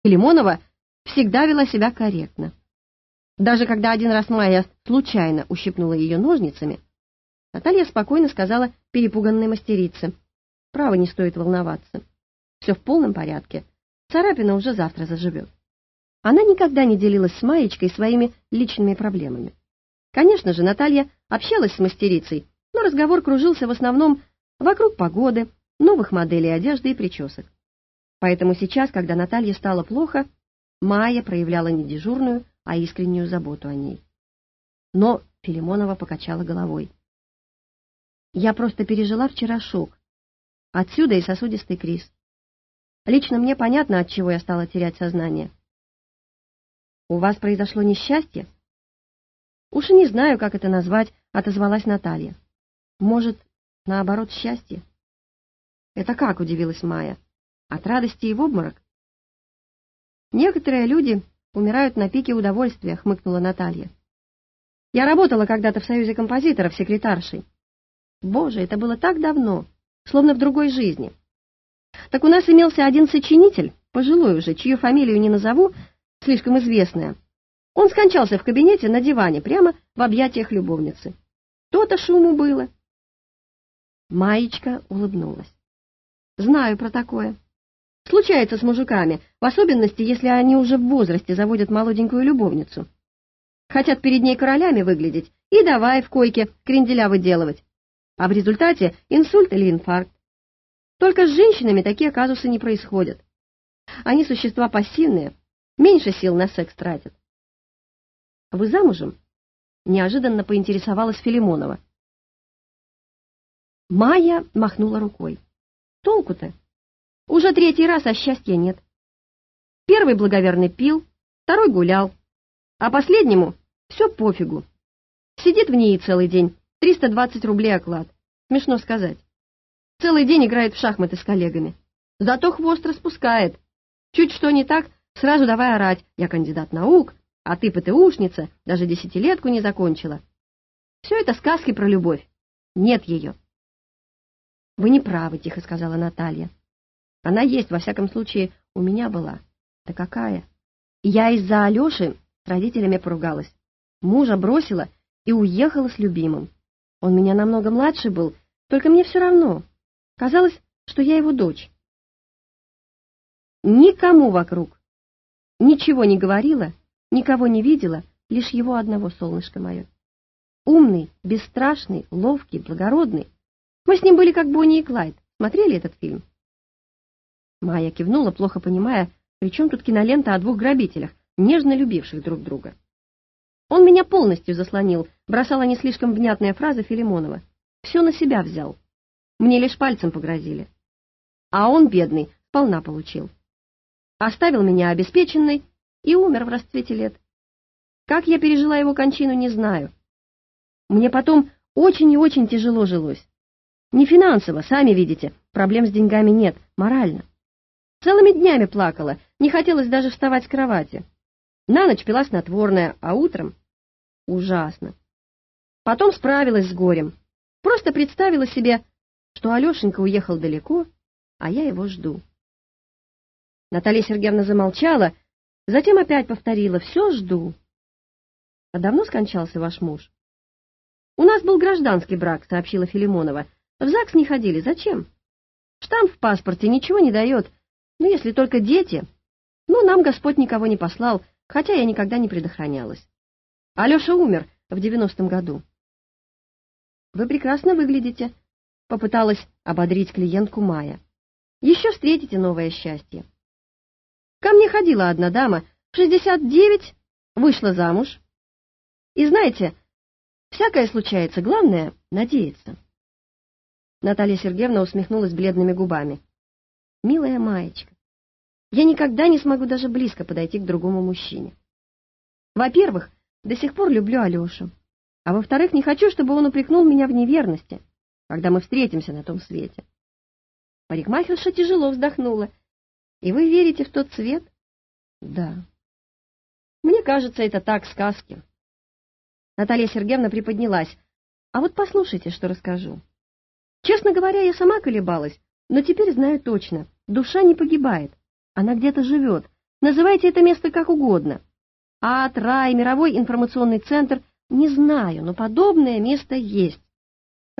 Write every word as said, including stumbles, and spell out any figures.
Филимонова всегда вела себя корректно. Даже когда один раз Майя случайно ущипнула ее ножницами, Наталья спокойно сказала перепуганной мастерице: «Право, не стоит волноваться. Все в полном порядке. Царапина уже завтра заживет». Она никогда не делилась с Маечкой своими личными проблемами. Конечно же, Наталья общалась с мастерицей, но разговор кружился в основном вокруг погоды, новых моделей одежды и причесок. Поэтому сейчас, когда Наталье стало плохо, Майя проявляла не дежурную, а искреннюю заботу о ней. Но Филимонова покачала головой. «Я просто пережила вчера шок. Отсюда и сосудистый криз. Лично мне понятно, от чего я стала терять сознание». «У вас произошло несчастье?» «Уж и не знаю, как это назвать», — отозвалась Наталья. «Может, наоборот, счастье?» «Это как?» — удивилась Майя. «От радости и в обморок?» «Некоторые люди умирают на пике удовольствия», — хмыкнула Наталья. «Я работала когда-то в Союзе композиторов секретаршей. Боже, это было так давно, словно в другой жизни. Так у нас имелся один сочинитель, пожилой уже, чью фамилию не назову, слишком известная. Он скончался в кабинете на диване, прямо в объятиях любовницы. То-то шуму было». Маечка улыбнулась. «Знаю про такое. Случается с мужиками, в особенности, если они уже в возрасте заводят молоденькую любовницу. Хотят перед ней королями выглядеть и давай в койке кренделя выделывать. А в результате инсульт или инфаркт. Только с женщинами такие казусы не происходят. Они существа пассивные, меньше сил на секс тратят». «Вы замужем?» — неожиданно поинтересовалась Филимонова. Майя махнула рукой. «Толку-то? Уже третий раз, а счастья нет. Первый благоверный пил, второй гулял, а последнему все пофигу. Сидит в ней целый день, триста двадцать рублей оклад. Смешно сказать. Целый день играет в шахматы с коллегами. Зато хвост распускает. Чуть что не так, сразу давай орать: я кандидат наук, а ты ПТУшница, даже десятилетку не закончила. Все это сказки про любовь. Нет ее». «Вы не правы», — тихо сказала Наталья. «Она есть, во всяком случае, у меня была. Да какая? Я из-за Алеши с родителями поругалась. Мужа бросила и уехала с любимым. Он меня намного младше был, только мне все равно. Казалось, что я его дочь. Никому вокруг ничего не говорила, никого не видела, лишь его одного, солнышко мое. Умный, бесстрашный, ловкий, благородный. Мы с ним были как Бонни и Клайд. Смотрели этот фильм?» Майя кивнула, плохо понимая, при чем тут кинолента о двух грабителях, нежно любивших друг друга. «Он меня полностью заслонил», — бросала не слишком внятная фраза Филимонова. «Все на себя взял. Мне лишь пальцем погрозили. А он, бедный, сполна получил. Оставил меня обеспеченной и умер в расцвете лет. Как я пережила его кончину, не знаю. Мне потом очень и очень тяжело жилось. Не финансово, сами видите, проблем с деньгами нет, морально. Целыми днями плакала, не хотелось даже вставать с кровати. На ночь пила снотворное, а утром... Ужасно. Потом справилась с горем. Просто представила себе, что Алешенька уехал далеко, а я его жду». Наталья Сергеевна замолчала, затем опять повторила: «Все жду». «А давно скончался ваш муж?» «У нас был гражданский брак», — сообщила Филимонова. «В ЗАГС не ходили. Зачем? Штамп в паспорте ничего не дает, ну, если только дети. Но нам Господь никого не послал, хотя я никогда не предохранялась. Алеша умер в девяностом году». «Вы прекрасно выглядите», — попыталась ободрить клиентку Майя. «Еще встретите новое счастье. Ко мне ходила одна дама, в шестьдесят девять, вышла замуж. И знаете, всякое случается, главное — надеяться». Наталья Сергеевна усмехнулась бледными губами. «Милая Маечка, я никогда не смогу даже близко подойти к другому мужчине. Во-первых, до сих пор люблю Алешу, а во-вторых, не хочу, чтобы он упрекнул меня в неверности, когда мы встретимся на том свете». Парикмахерша тяжело вздохнула. «И вы верите в тот свет?» «Да». «Мне кажется, это так, сказки». Наталья Сергеевна приподнялась. «А вот послушайте, что расскажу. Честно говоря, я сама колебалась, но теперь знаю точно, душа не погибает, она где-то живет, Называйте это место как угодно. Ад, рай, мировой информационный центр — не знаю, но подобное место есть.